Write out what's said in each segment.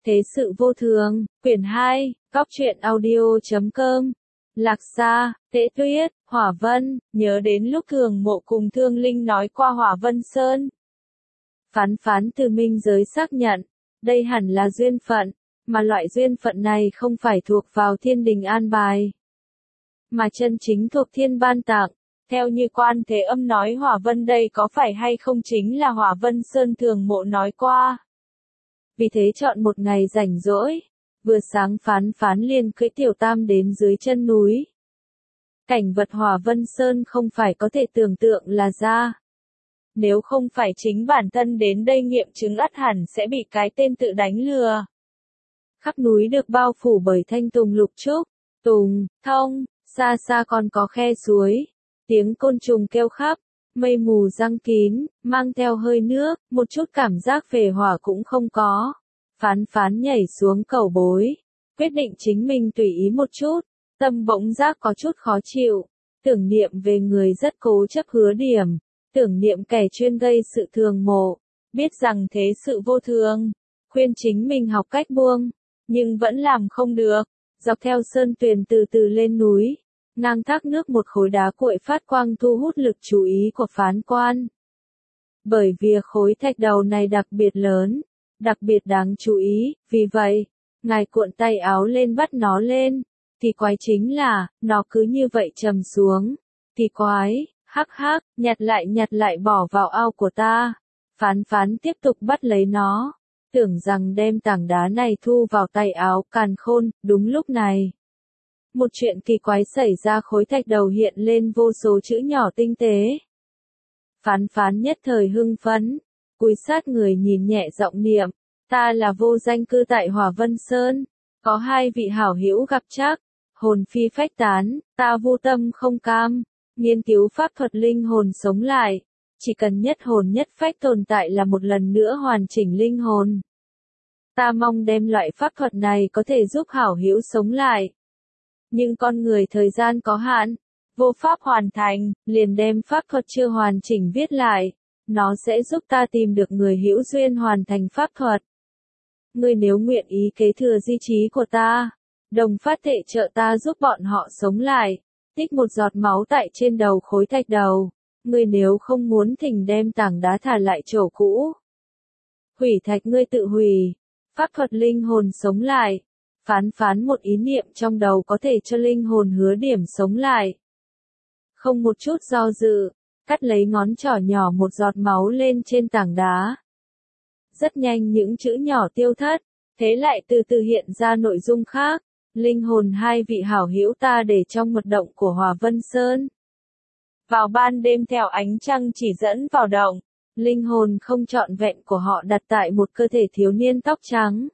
Thế sự vô thường, quyển 2, góc truyện audio.com. Lạc Sa, Tễ Tuyết, Hỏa Vân, nhớ đến lúc Thường Mộ cùng Thương Linh nói qua Hỏa Vân Sơn. Phán từ minh giới xác nhận, đây hẳn là duyên phận, mà loại duyên phận này không phải thuộc vào thiên đình an bài, mà chân chính thuộc thiên ban tặng. Theo như Quan Thế Âm nói Hỏa Vân đây có phải hay không chính là Hỏa Vân Sơn Thường Mộ nói qua. Vì thế chọn một ngày rảnh rỗi, vừa sáng phán liền cưỡi tiểu tam đến dưới chân núi. Cảnh vật Hỏa Vân Sơn không phải có thể tưởng tượng là ra. Nếu không phải chính bản thân đến đây nghiệm chứng ắt hẳn sẽ bị cái tên tự đánh lừa. Khắp núi được bao phủ bởi thanh tùng lục trúc, tùng, thông, xa xa còn có khe suối, tiếng côn trùng kêu khắp, mây mù giăng kín, mang theo hơi nước, một chút cảm giác về hỏa cũng không có. Phán nhảy xuống cầu bối, quyết định chính mình tùy ý một chút, tâm bỗng giác có chút khó chịu, tưởng niệm về người rất cố chấp Hứa Điểm, tưởng niệm kẻ chuyên gây sự Thường Mộ, biết rằng thế sự vô thường, khuyên chính mình học cách buông, nhưng vẫn làm không được, dọc theo sơn tuyền từ từ lên núi. Ngang thác nước một khối đá cuội phát quang thu hút lực chú ý của phán quan. Bởi vì khối thạch đầu này đặc biệt lớn, đặc biệt đáng chú ý, vì vậy, ngài cuộn tay áo lên bắt nó lên, thì quái chính là, nó cứ như vậy trầm xuống, thì quái, hắc hắc, nhặt lại bỏ vào ao của ta. Phán tiếp tục bắt lấy nó, tưởng rằng đem tảng đá này thu vào tay áo càn khôn, đúng lúc này. Một chuyện kỳ quái xảy ra khối thạch đầu hiện lên vô số chữ nhỏ tinh tế. Phán nhất thời hưng phấn, cúi sát người nhìn nhẹ giọng niệm, ta là vô danh cư tại Hỏa Vân Sơn, có hai vị hảo hữu gặp trắc, hồn phi phách tán, ta vô tâm không cam, nghiên cứu pháp thuật linh hồn sống lại, chỉ cần nhất hồn nhất phách tồn tại là một lần nữa hoàn chỉnh linh hồn. Ta mong đem loại pháp thuật này có thể giúp hảo hữu sống lại. Nhưng con người thời gian có hạn, vô pháp hoàn thành, liền đem pháp thuật chưa hoàn chỉnh viết lại, nó sẽ giúp ta tìm được người hữu duyên hoàn thành pháp thuật. Ngươi nếu nguyện ý kế thừa di trí của ta, đồng phát thệ trợ ta giúp bọn họ sống lại, tích một giọt máu tại trên đầu khối thạch đầu, ngươi nếu không muốn thỉnh đem tảng đá thả lại chỗ cũ. Hủy thạch ngươi tự hủy, pháp thuật linh hồn sống lại. Phán một ý niệm trong đầu có thể cho linh hồn Hứa Điểm sống lại. Không một chút do dự, cắt lấy ngón trỏ nhỏ một giọt máu lên trên tảng đá. Rất nhanh những chữ nhỏ tiêu thất, thế lại từ từ hiện ra nội dung khác. Linh hồn hai vị hảo hữu ta để trong mật động của Hỏa Vân Sơn. Vào ban đêm theo ánh trăng chỉ dẫn vào động, linh hồn không trọn vẹn của họ đặt tại một cơ thể thiếu niên tóc trắng.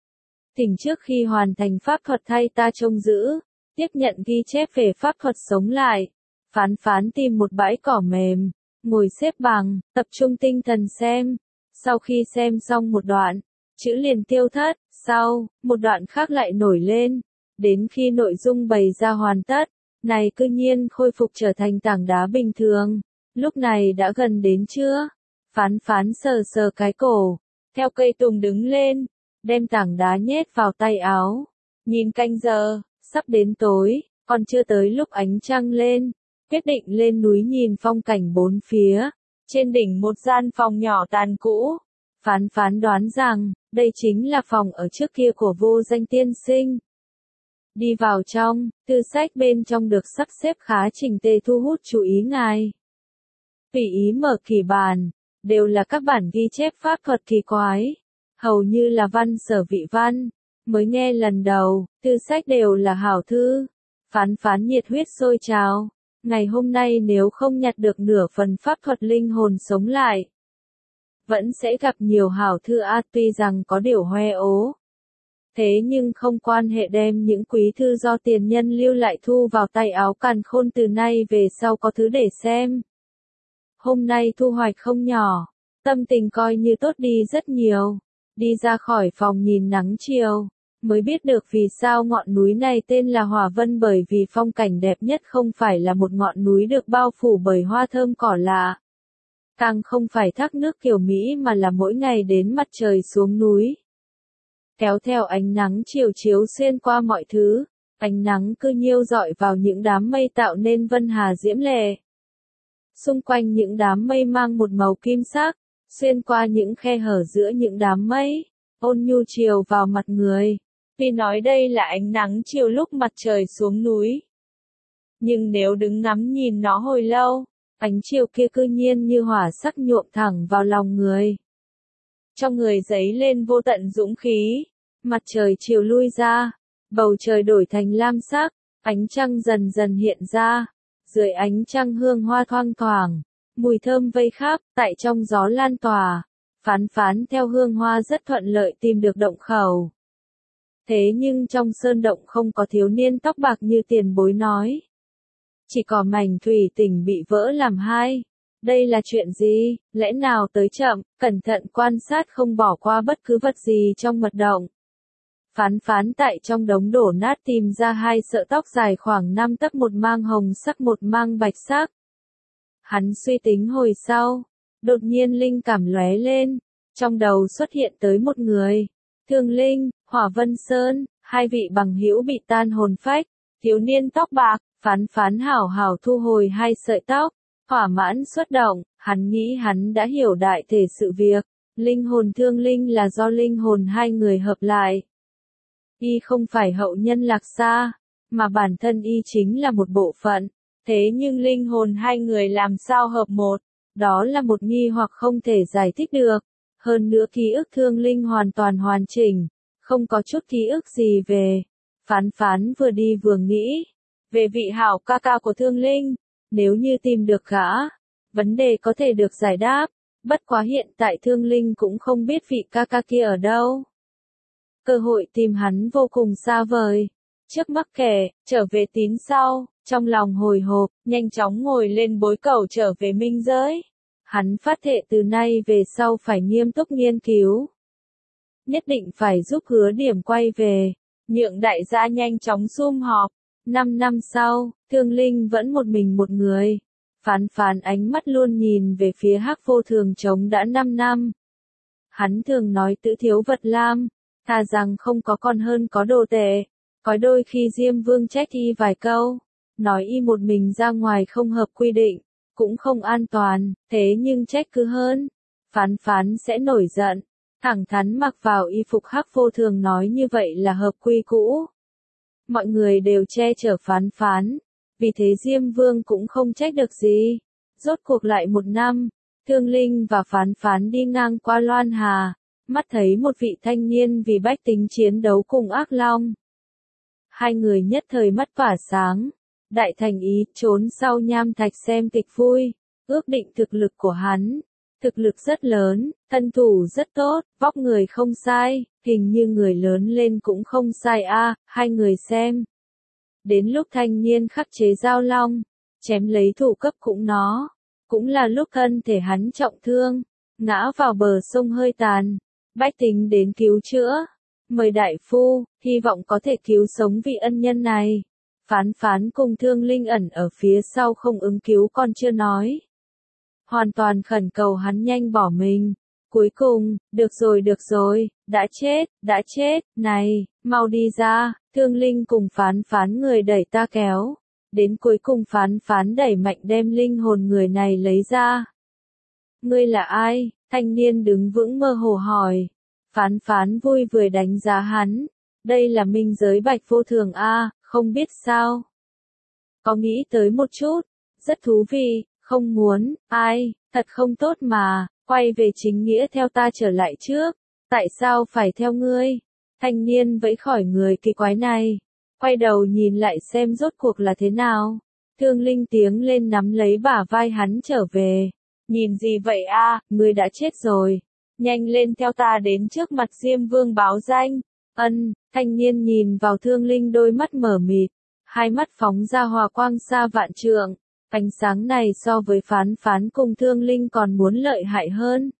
Thỉnh trước khi hoàn thành pháp thuật thay ta trông giữ, tiếp nhận ghi chép về pháp thuật sống lại. Phán tìm một bãi cỏ mềm, ngồi xếp bằng, tập trung tinh thần xem. Sau khi xem xong một đoạn, chữ liền tiêu thất, sau, một đoạn khác lại nổi lên. Đến khi nội dung bày ra hoàn tất, này cư nhiên khôi phục trở thành tảng đá bình thường. Lúc này đã gần đến trưa, phán sờ cái cổ, theo cây tùng đứng lên. Đem tảng đá nhét vào tay áo, nhìn canh giờ, sắp đến tối, còn chưa tới lúc ánh trăng lên, quyết định lên núi nhìn phong cảnh bốn phía, trên đỉnh một gian phòng nhỏ tàn cũ, phán đoán rằng, đây chính là phòng ở trước kia của Vô Danh tiên sinh. Đi vào trong, thư sách bên trong được sắp xếp khá chỉnh tề thu hút chú ý ngài. Tùy ý mở kỳ bản, đều là các bản ghi chép pháp thuật kỳ quái. Hầu như là văn sở vị văn, mới nghe lần đầu, thư sách đều là hảo thư. Phán nhiệt huyết sôi trào, ngày hôm nay nếu không nhặt được nửa phần pháp thuật linh hồn sống lại, vẫn sẽ gặp nhiều hảo thư tuy rằng có điều hoe ố. Thế nhưng không quan hệ đem những quý thư do tiền nhân lưu lại thu vào tay áo càn khôn từ nay về sau có thứ để xem. Hôm nay thu hoạch không nhỏ, tâm tình coi như tốt đi rất nhiều. Đi ra khỏi phòng nhìn nắng chiều, mới biết được vì sao ngọn núi này tên là Hỏa Vân, bởi vì phong cảnh đẹp nhất không phải là một ngọn núi được bao phủ bởi hoa thơm cỏ lạ. Càng không phải thác nước kiểu Mỹ mà là mỗi ngày đến mặt trời xuống núi. kéo theo ánh nắng chiều chiếu xuyên qua mọi thứ, ánh nắng cứ nhiêu rọi vào những đám mây tạo nên vân hà diễm lệ. Xung quanh những đám mây mang một màu kim sắc, xuyên qua những khe hở giữa những đám mây, ôn nhu chiều vào mặt người. Vì nói đây là ánh nắng chiều lúc mặt trời xuống núi. Nhưng nếu đứng ngắm nhìn nó hồi lâu, ánh chiều kia cư nhiên như hỏa sắc nhuộm thẳng vào lòng người. Trong người dấy lên vô tận dũng khí, mặt trời chiều lui ra, bầu trời đổi thành lam sắc, ánh trăng dần dần hiện ra, dưới ánh trăng hương hoa thoang thoảng, mùi thơm vây khắp, tại trong gió lan tỏa, Phán Phán theo hương hoa rất thuận lợi tìm được động khẩu. Thế nhưng trong sơn động không có thiếu niên tóc bạc như tiền bối nói. Chỉ có mảnh thủy tinh bị vỡ làm hai. Đây là chuyện gì, lẽ nào tới chậm, cẩn thận quan sát không bỏ qua bất cứ vật gì trong mật động. Phán Phán tại trong đống đổ nát tìm ra hai sợi tóc dài khoảng 5 tấc, một mang hồng sắc một mang bạch sắc. Hắn suy tính hồi sau, đột nhiên linh cảm lóe lên, trong đầu xuất hiện tới một người. Thương Linh, Hỏa Vân Sơn, hai vị bằng hữu bị tan hồn phách, thiếu niên tóc bạc. Phán Phán hảo hảo thu hồi hai sợi tóc, thỏa mãn xuất động, hắn nghĩ hắn đã hiểu đại thể sự việc, linh hồn Thương Linh là do linh hồn hai người hợp lại. Y không phải hậu nhân Lạc Sa, mà bản thân y chính là một bộ phận, thế nhưng linh hồn hai người làm sao hợp một, đó là một nghi hoặc không thể giải thích được. Hơn nữa ký ức Thương Linh hoàn toàn hoàn chỉnh, không có chút ký ức gì về. Phán Phán vừa đi vừa nghĩ về vị hảo ca ca của Thương Linh, nếu như tìm được gã, vấn đề có thể được giải đáp, bất quá hiện tại Thương Linh cũng không biết vị ca ca kia ở đâu. Cơ hội tìm hắn vô cùng xa vời, trước mắc kẻ, trở về tín sau, trong lòng hồi hộp, nhanh chóng ngồi lên bối cầu trở về minh giới. Hắn phát thệ từ nay về sau phải nghiêm túc nghiên cứu. Nhất định phải giúp Hứa Điểm quay về, nhượng đại gia nhanh chóng sum họp. 5 năm sau, Thương Linh vẫn một mình một người. Phán Phán ánh mắt luôn nhìn về phía Hắc Vô Thường trống đã 5 năm. Hắn thường nói tự thiếu vật lam, thà rằng không có con hơn có đồ tệ. Có đôi khi Diêm Vương trách y vài câu, nói y một mình ra ngoài không hợp quy định, cũng không an toàn, thế nhưng trách cứ hơn. Phán Phán sẽ nổi giận, thẳng thắn mặc vào y phục Hắc Vô Thường nói như vậy là hợp quy cũ. Mọi người đều che chở Phán Phán, vì thế Diêm Vương cũng không trách được gì. Rốt cuộc lại 1 năm, Thương Linh và Phán Phán đi ngang qua Loan Hà, mắt thấy một vị thanh niên vì bách tính chiến đấu cùng ác long. Hai người nhất thời mắt tỏa sáng, đại thành ý trốn sau nham thạch xem kịch vui, ước định thực lực của hắn. Thực lực rất lớn, thân thủ rất tốt, vóc người không sai, hình như người lớn lên cũng không sai a, hai người xem. Đến lúc thanh niên khắc chế giao long, chém lấy thủ cấp cũng là lúc thân thể hắn trọng thương, ngã vào bờ sông hơi tàn, bách tính đến cứu chữa. Mời đại phu, hy vọng có thể cứu sống vị ân nhân này. Phán Phán cùng Thương Linh ẩn ở phía sau không ứng cứu còn chưa nói. Hoàn toàn khẩn cầu hắn nhanh bỏ mình. Cuối cùng, được rồi, đã chết, này, mau đi ra. Thương Linh cùng Phán Phán người đẩy ta kéo. Đến cuối cùng Phán Phán đẩy mạnh đem linh hồn người này lấy ra. Ngươi là ai? Thanh niên đứng vững mơ hồ hỏi. Phán Phán vui vừa đánh giá hắn. Đây là minh giới Bạch Vô Thường a, không biết sao. Có nghĩ tới một chút, rất thú vị, không muốn, ai, thật không tốt mà, quay về chính nghĩa theo ta trở lại trước, tại sao phải theo ngươi? Thanh niên vẫy khỏi người kỳ quái này, quay đầu nhìn lại xem rốt cuộc là thế nào. Thương Linh tiếng lên nắm lấy bả vai hắn trở về. Nhìn gì vậy a, ngươi đã chết rồi. Nhanh lên theo ta đến trước mặt Diêm Vương báo danh. Ân, thanh niên nhìn vào Thương Linh đôi mắt mở mịt, hai mắt phóng ra hòa quang xa vạn trượng. Ánh sáng này so với Phán Phán cùng Thương Linh còn muốn lợi hại hơn.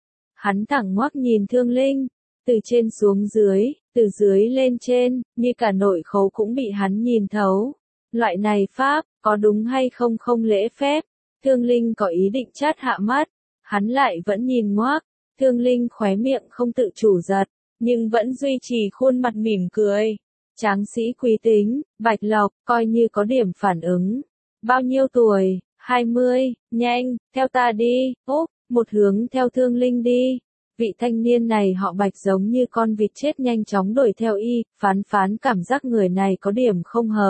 Hắn thẳng ngoác nhìn Thương Linh, từ trên xuống dưới, từ dưới lên trên, như cả nội khấu cũng bị hắn nhìn thấu. Loại này pháp, có đúng hay không không lễ phép. Thương Linh có ý định chát hạ mắt, hắn lại vẫn nhìn ngoác. Thương Linh khóe miệng không tự chủ giật, nhưng vẫn duy trì khuôn mặt mỉm cười. Tráng sĩ quý tính, Bạch Lộc, coi như có điểm phản ứng. Bao nhiêu tuổi? 20, nhanh, theo ta đi, úp, một hướng theo Thương Linh đi. Vị thanh niên này họ Bạch giống như con vịt chết nhanh chóng đuổi theo y, phán cảm giác người này có điểm không hợp.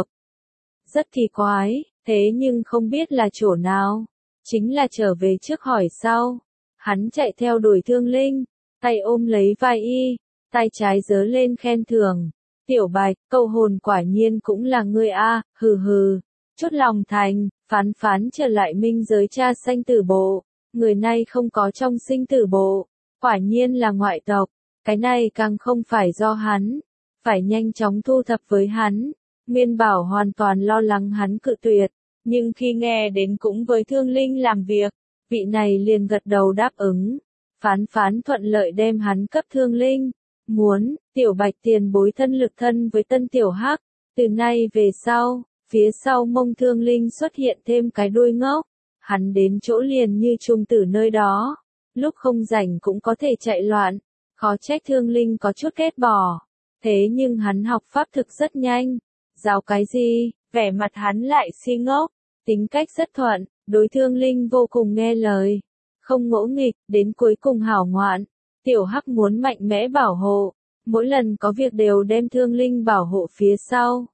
Rất kỳ quái, thế nhưng không biết là chỗ nào. Chính là trở về trước hỏi sau. Hắn chạy theo đuổi Thương Linh, tay ôm lấy vai y, tay trái giơ lên khen thưởng. Tiểu Bạch, câu hồn quả nhiên cũng là ngươi a, hừ hừ. Chút lòng thành, phán trở lại minh giới cha sanh tử bộ. Người này không có trong sinh tử bộ. Quả nhiên là ngoại tộc. Cái này càng không phải do hắn. Phải nhanh chóng thu thập với hắn. Nguyên Bảo hoàn toàn lo lắng hắn cự tuyệt. Nhưng khi nghe đến cũng với Thương Linh làm việc, vị này liền gật đầu đáp ứng. Phán thuận lợi đem hắn cấp Thương Linh. Muốn, Tiểu Bạch tiền bối thân lực thân với Tân Tiểu Hắc. Từ nay về sau, phía sau mông Thương Linh xuất hiện thêm cái đuôi ngốc. Hắn đến chỗ liền như trung tử nơi đó. Lúc không rảnh cũng có thể chạy loạn. Khó trách Thương Linh có chút ghét bỏ. Thế nhưng hắn học pháp thực rất nhanh. Giáo cái gì, vẻ mặt hắn lại si ngốc. Tính cách rất thuận, đối Thương Linh vô cùng nghe lời. Không ngỗ nghịch, đến cuối cùng hảo ngoạn. Tiểu Hắc muốn mạnh mẽ bảo hộ. Mỗi lần có việc đều đem Thương Linh bảo hộ phía sau.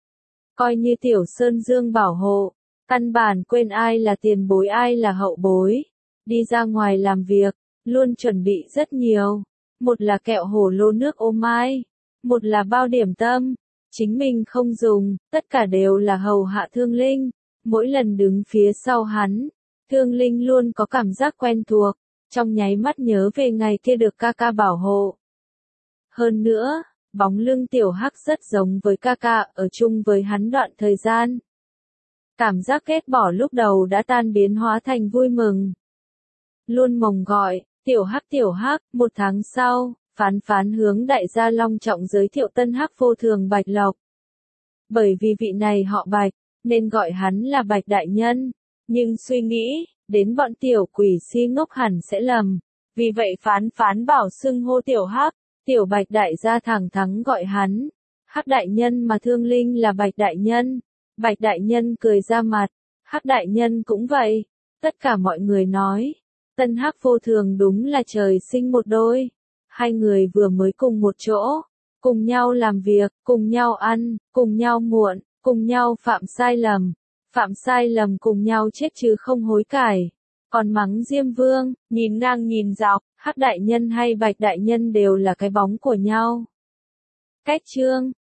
Coi như Tiểu Sơn Dương bảo hộ. Căn bản quên ai là tiền bối ai là hậu bối. Đi ra ngoài làm việc, luôn chuẩn bị rất nhiều. Một là kẹo hổ lô nước ô mai. Một là bao điểm tâm. Chính mình không dùng, tất cả đều là hầu hạ Thương Linh. Mỗi lần đứng phía sau hắn, Thương Linh luôn có cảm giác quen thuộc. Trong nháy mắt nhớ về ngày kia được ca ca bảo hộ. Hơn nữa, bóng lưng Tiểu Hắc rất giống với ca ca ở chung với hắn đoạn thời gian. Cảm giác ghét bỏ lúc đầu đã tan biến hóa thành vui mừng. Luôn mồng gọi, Tiểu Hắc, 1 tháng sau, phán hướng đại gia long trọng giới thiệu tân Hắc vô thường Bạch Lộc. Bởi vì vị này họ Bạch, nên gọi hắn là Bạch Đại Nhân. Nhưng suy nghĩ, đến bọn tiểu quỷ si ngốc hẳn sẽ lầm. Vì vậy phán bảo xưng hô Tiểu Hắc, Tiểu Bạch Đại gia thẳng thắn gọi hắn. Hắc Đại Nhân mà Thương Linh là Bạch Đại Nhân. Bạch Đại Nhân cười ra mặt, Hắc Đại Nhân cũng vậy. Tất cả mọi người nói, tân Hắc vô thường đúng là trời sinh một đôi. Hai người vừa mới cùng một chỗ, cùng nhau làm việc, cùng nhau ăn, cùng nhau muộn, cùng nhau phạm sai lầm cùng nhau chết chứ không hối cải. Còn mắng Diêm Vương, nhìn ngang nhìn dọc, Hắc Đại Nhân hay Bạch Đại Nhân đều là cái bóng của nhau. Cách chương